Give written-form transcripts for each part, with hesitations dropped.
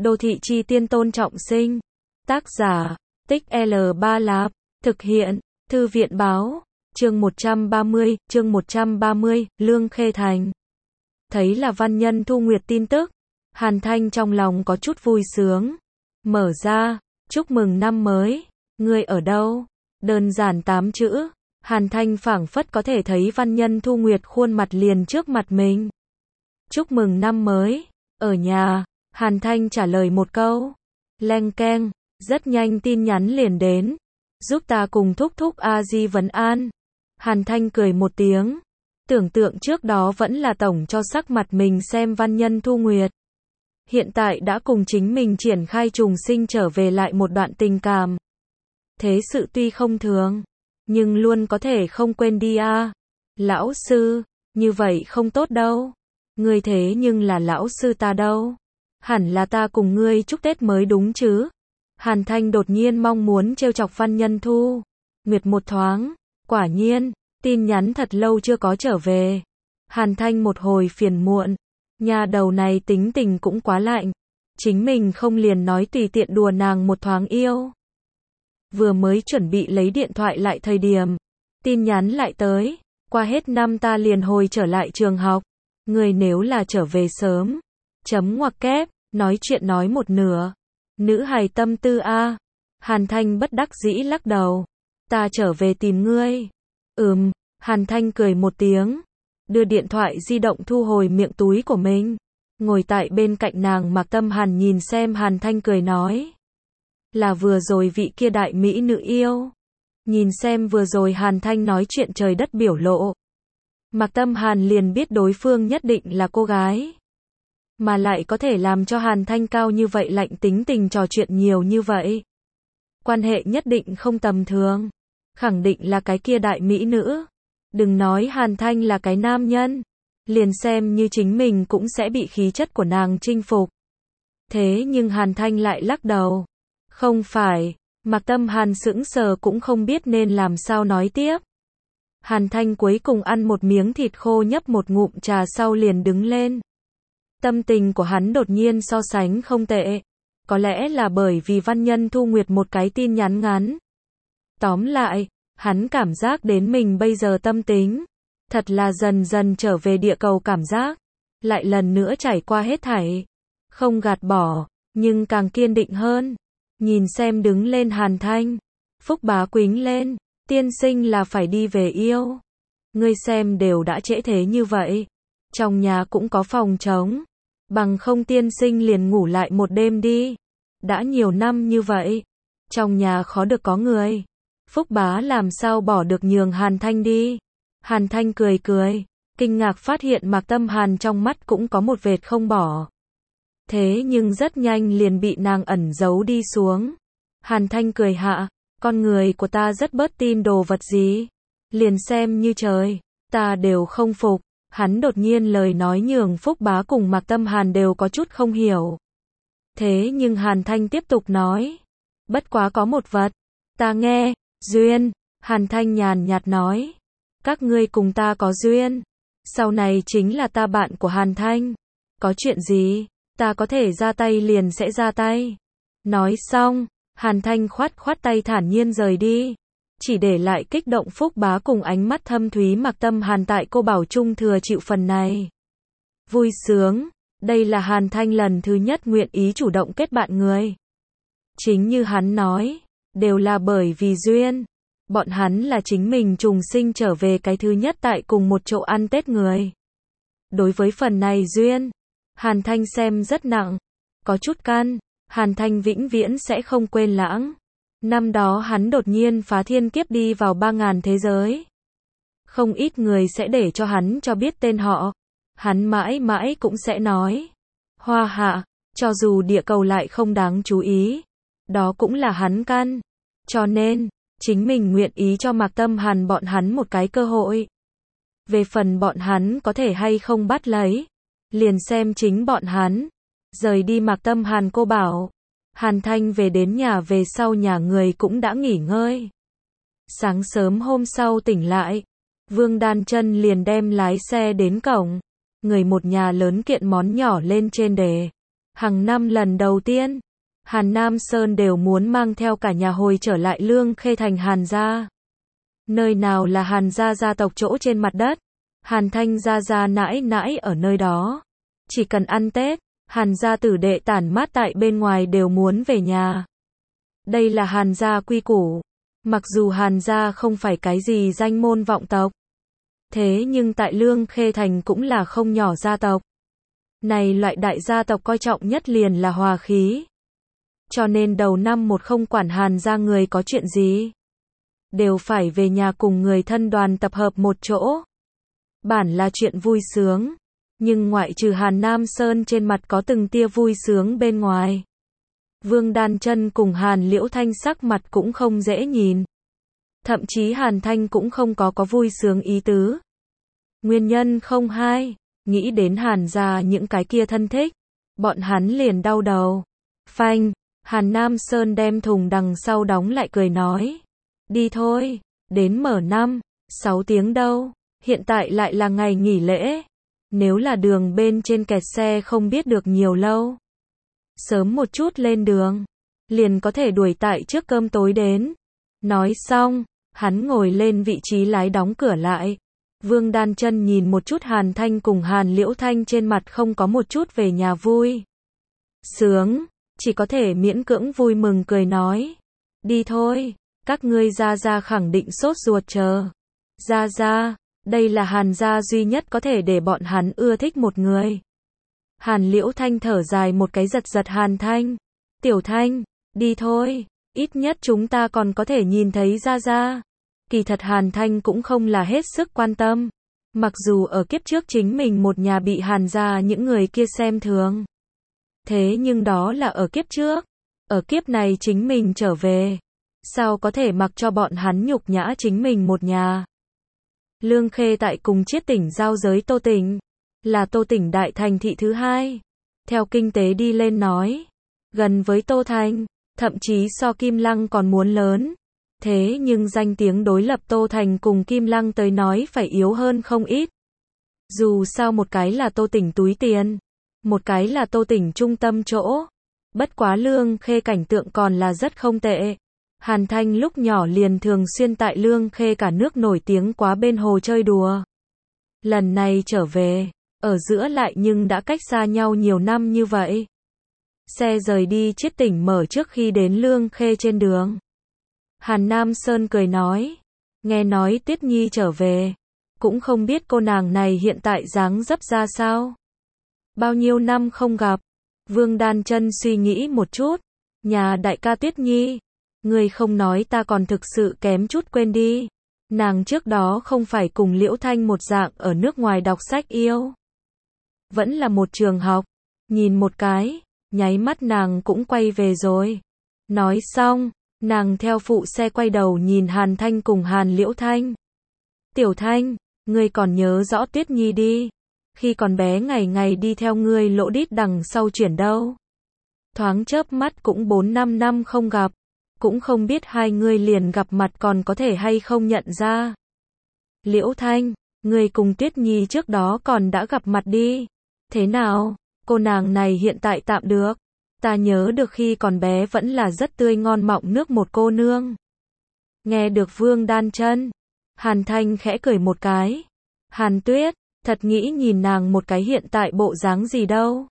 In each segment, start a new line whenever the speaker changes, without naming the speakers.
Đô thị chi tiên Tôn Trọng Sinh. Tác giả, Tích L3 Lạp. Thực hiện, Thư viện báo. Chương 130, Lương Khê Thành. Thấy là Văn Nhân Thu Nguyệt tin tức, Hàn Thanh trong lòng có chút vui sướng. Mở ra, chúc mừng năm mới, ngươi ở đâu? Đơn giản 8 chữ, Hàn Thanh phảng phất có thể thấy Văn Nhân Thu Nguyệt khuôn mặt liền trước mặt mình. Chúc mừng năm mới, ở nhà, Hàn Thanh trả lời một câu. Leng keng, rất nhanh tin nhắn liền đến. Giúp ta cùng thúc thúc A Di vấn an. Hàn Thanh cười một tiếng. Tưởng tượng trước đó vẫn là tổng cho sắc mặt mình xem Văn Nhân Thu Nguyệt. Hiện tại đã cùng chính mình triển khai trùng sinh trở về lại một đoạn tình cảm. Thế sự tuy không thường, nhưng luôn có thể không quên đi a. Lão sư, như vậy không tốt đâu. Ngươi thế nhưng là lão sư ta đâu. Hẳn là ta cùng ngươi chúc Tết mới đúng chứ. Hàn Thanh đột nhiên mong muốn trêu chọc Văn Nhân Thu Nguyệt một thoáng. Quả nhiên, tin nhắn thật lâu chưa có trở về. Hàn Thanh một hồi phiền muộn. Nhà đầu này tính tình cũng quá lạnh. Chính mình không liền nói tùy tiện đùa nàng một thoáng yêu. Vừa mới chuẩn bị lấy điện thoại lại thời điểm, tin nhắn lại tới. Qua hết năm ta liền hồi trở lại trường học. Người nếu là trở về sớm. Chấm ngoặc kép, nói chuyện nói một nửa. Nữ hài tâm tư a. Hàn Thanh bất đắc dĩ lắc đầu. Ta trở về tìm ngươi. Hàn Thanh cười một tiếng. Đưa điện thoại di động thu hồi miệng túi của mình. Ngồi tại bên cạnh nàng Mạc Tâm Hàn nhìn xem Hàn Thanh cười nói. Là vừa rồi vị kia đại mỹ nữ yêu. Nhìn xem vừa rồi Hàn Thanh nói chuyện trời đất biểu lộ. Mạc Tâm Hàn liền biết đối phương nhất định là cô gái. Mà lại có thể làm cho Hàn Thanh cao như vậy lạnh tính tình trò chuyện nhiều như vậy. Quan hệ nhất định không tầm thường. Khẳng định là cái kia đại mỹ nữ. Đừng nói Hàn Thanh là cái nam nhân. Liền xem như chính mình cũng sẽ bị khí chất của nàng chinh phục. Thế nhưng Hàn Thanh lại lắc đầu. Không phải. Mạc Tâm Hàn sững sờ cũng không biết nên làm sao nói tiếp. Hàn Thanh cuối cùng ăn một miếng thịt khô nhấp một ngụm trà sau liền đứng lên. Tâm tình của hắn đột nhiên so sánh không tệ. Có lẽ là bởi vì Văn Nhân Thu Nguyệt một cái tin nhắn ngắn. Tóm lại, hắn cảm giác đến mình bây giờ tâm tính. Thật là dần dần trở về địa cầu cảm giác. Lại lần nữa trải qua hết thảy. Không gạt bỏ, nhưng càng kiên định hơn. Nhìn xem đứng lên Hàn Thanh. Phúc Bá quính lên. Tiên sinh là phải đi về yêu. Ngươi xem đều đã trễ thế như vậy. Trong nhà cũng có phòng trống. Bằng không tiên sinh liền ngủ lại một đêm đi. Đã nhiều năm như vậy. Trong nhà khó được có người. Phúc Bá làm sao bỏ được nhường Hàn Thanh đi. Hàn Thanh cười cười. Kinh ngạc phát hiện Mạc Tâm Hàn trong mắt cũng có một vệt không bỏ. Thế nhưng rất nhanh liền bị nàng ẩn giấu đi xuống. Hàn Thanh cười hạ. Con người của ta rất bớt tin đồ vật gì. Liền xem như trời. Ta đều không phục. Hắn đột nhiên lời nói nhường Phúc Bá cùng Mạc Tâm Hàn đều có chút không hiểu. Thế nhưng Hàn Thanh tiếp tục nói. Bất quá có một vật. Ta nghe. Duyên. Hàn Thanh nhàn nhạt nói. Các ngươi cùng ta có duyên. Sau này chính là ta bạn của Hàn Thanh. Có chuyện gì? Ta có thể ra tay liền sẽ ra tay. Nói xong. Hàn Thanh khoát khoát tay thản nhiên rời đi. Chỉ để lại kích động Phúc Bá cùng ánh mắt thâm thúy Mạc Tâm Hàn tại cô bảo trung thừa chịu phần này. Vui sướng. Đây là Hàn Thanh lần thứ nhất nguyện ý chủ động kết bạn người. Chính như hắn nói. Đều là bởi vì duyên. Bọn hắn là chính mình trùng sinh trở về cái thứ nhất tại cùng một chỗ ăn Tết người. Đối với phần này duyên. Hàn Thanh xem rất nặng. Có chút căn. Hàn Thanh vĩnh viễn sẽ không quên lãng. Năm đó hắn đột nhiên phá thiên kiếp đi vào 3000 thế giới. Không ít người sẽ để cho hắn cho biết tên họ. Hắn mãi mãi cũng sẽ nói. Hoa hạ, cho dù địa cầu lại không đáng chú ý. Đó cũng là hắn căn. Cho nên, chính mình nguyện ý cho Mạc Tâm Hàn bọn hắn một cái cơ hội. Về phần bọn hắn có thể hay không bắt lấy. Liền xem chính bọn hắn. Rời đi Mạc Tâm Hàn cô bảo. Hàn Thanh về đến nhà về sau nhà người cũng đã nghỉ ngơi. Sáng sớm hôm sau tỉnh lại. Vương Đan Chân liền đem lái xe đến cổng. Người một nhà lớn kiện món nhỏ lên trên đề. Hàng năm lần đầu tiên, Hàn Nam Sơn đều muốn mang theo cả nhà hồi trở lại Lương Khê thành Hàn gia. Nơi nào là Hàn gia gia tộc chỗ trên mặt đất, Hàn Thanh gia gia nãi nãi ở nơi đó. Chỉ cần ăn Tết, Hàn gia tử đệ tản mát tại bên ngoài đều muốn về nhà. Đây là Hàn gia quy củ. Mặc dù Hàn gia không phải cái gì danh môn vọng tộc, thế nhưng tại Lương Khê thành cũng là không nhỏ gia tộc. Này loại đại gia tộc coi trọng nhất liền là hòa khí. Cho nên đầu năm một không quản Hàn gia người có chuyện gì, đều phải về nhà cùng người thân đoàn tập hợp một chỗ. Bản là chuyện vui sướng, nhưng ngoại trừ Hàn Nam Sơn trên mặt có từng tia vui sướng bên ngoài, Vương Đan Chân cùng Hàn Liễu Thanh sắc mặt cũng không dễ nhìn. Thậm chí Hàn Thanh cũng không có vui sướng ý tứ. Nguyên nhân không hai, nghĩ đến Hàn gia những cái kia thân thích, bọn hắn liền đau đầu. Phanh, Hàn Nam Sơn đem thùng đằng sau đóng lại cười nói. Đi thôi, đến mở 5-6 tiếng đâu, hiện tại lại là ngày nghỉ lễ. Nếu là đường bên trên kẹt xe không biết được nhiều lâu. Sớm một chút lên đường, liền có thể đuổi tại trước cơm tối đến. Nói xong, hắn ngồi lên vị trí lái đóng cửa lại. Vương Đan Chân nhìn một chút Hàn Thanh cùng Hàn Liễu Thanh trên mặt không có một chút về nhà vui sướng, chỉ có thể miễn cưỡng vui mừng cười nói. Đi thôi, các ngươi gia gia khẳng định sốt ruột chờ. Gia gia, đây là Hàn gia duy nhất có thể để bọn hắn ưa thích một người. Hàn Liễu Thanh thở dài một cái giật giật Hàn Thanh. Tiểu Thanh, đi thôi, ít nhất chúng ta còn có thể nhìn thấy gia gia. Kỳ thật Hàn Thanh cũng không là hết sức quan tâm. Mặc dù ở kiếp trước chính mình một nhà bị Hàn gia những người kia xem thường. Thế nhưng đó là ở kiếp trước. Ở kiếp này chính mình trở về. Sao có thể mặc cho bọn hắn nhục nhã chính mình một nhà. Lương Khê tại cùng Chiết tỉnh giao giới Tô tỉnh. Là Tô tỉnh đại thành thị thứ hai. Theo kinh tế đi lên nói. Gần với Tô Thành. Thậm chí so Kim Lăng còn muốn lớn. Thế nhưng danh tiếng đối lập Tô Thành cùng Kim Lăng tới nói phải yếu hơn không ít. Dù sao một cái là Tô tỉnh túi tiền, một cái là Tô tỉnh trung tâm chỗ. Bất quá Lương Khê cảnh tượng còn là rất không tệ. Hàn Thanh lúc nhỏ liền thường xuyên tại Lương Khê cả nước nổi tiếng quá bên hồ chơi đùa. Lần này trở về, ở giữa lại nhưng đã cách xa nhau nhiều năm như vậy. Xe rời đi Chiết tỉnh mở trước khi đến Lương Khê trên đường. Hàn Nam Sơn cười nói, nghe nói Tuyết Nhi trở về, cũng không biết cô nàng này hiện tại dáng dấp ra sao. Bao nhiêu năm không gặp. Vương Đan Chân suy nghĩ một chút, nhà đại ca Tuyết Nhi, người không nói ta còn thực sự kém chút quên đi. Nàng trước đó không phải cùng Liễu Thanh một dạng ở nước ngoài đọc sách yêu. Vẫn là một trường học, nhìn một cái, nháy mắt nàng cũng quay về rồi. Nói xong, nàng theo phụ xe quay đầu nhìn Hàn Thanh cùng Hàn Liễu Thanh. Tiểu Thanh, ngươi còn nhớ rõ Tuyết Nhi đi. Khi còn bé ngày ngày đi theo ngươi lỗ đít đằng sau chuyển đâu. Thoáng chớp mắt cũng 4-5 năm không gặp. Cũng không biết hai ngươi liền gặp mặt còn có thể hay không nhận ra. Liễu Thanh, ngươi cùng Tuyết Nhi trước đó còn đã gặp mặt đi. Thế nào, cô nàng này hiện tại tạm được. Ta nhớ được khi còn bé vẫn là rất tươi ngon mọng nước một cô nương. Nghe được Vương Đan Chân, Hàn Thanh khẽ cười một cái. Hàn Tuyết, thật nghĩ nhìn nàng một cái hiện tại bộ dáng gì đâu.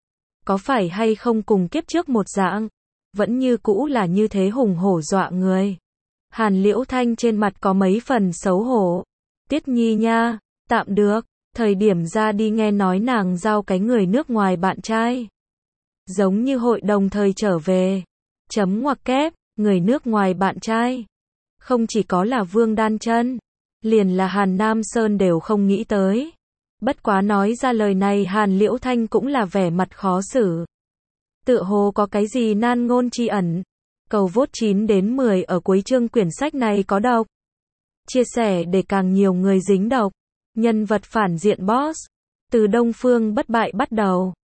Có phải hay không cùng kiếp trước một dạng, vẫn như cũ là như thế hùng hổ dọa người. Hàn Liễu Thanh trên mặt có mấy phần xấu hổ. Tuyết Nhi nha, tạm được, thời điểm ra đi nghe nói nàng giao cái người nước ngoài bạn trai. Giống như hội đồng thời trở về. Chấm ngoặc kép, người nước ngoài bạn trai. Không chỉ có là Vương Đan Chân, liền là Hàn Nam Sơn đều không nghĩ tới. Bất quá nói ra lời này Hàn Liễu Thanh cũng là vẻ mặt khó xử. Tựa hồ có cái gì nan ngôn tri ẩn. Cầu vote 9 đến 10 ở cuối chương quyển sách này có đọc. Chia sẻ để càng nhiều người dính đọc. Nhân vật phản diện boss. Từ Đông Phương bất bại bắt đầu.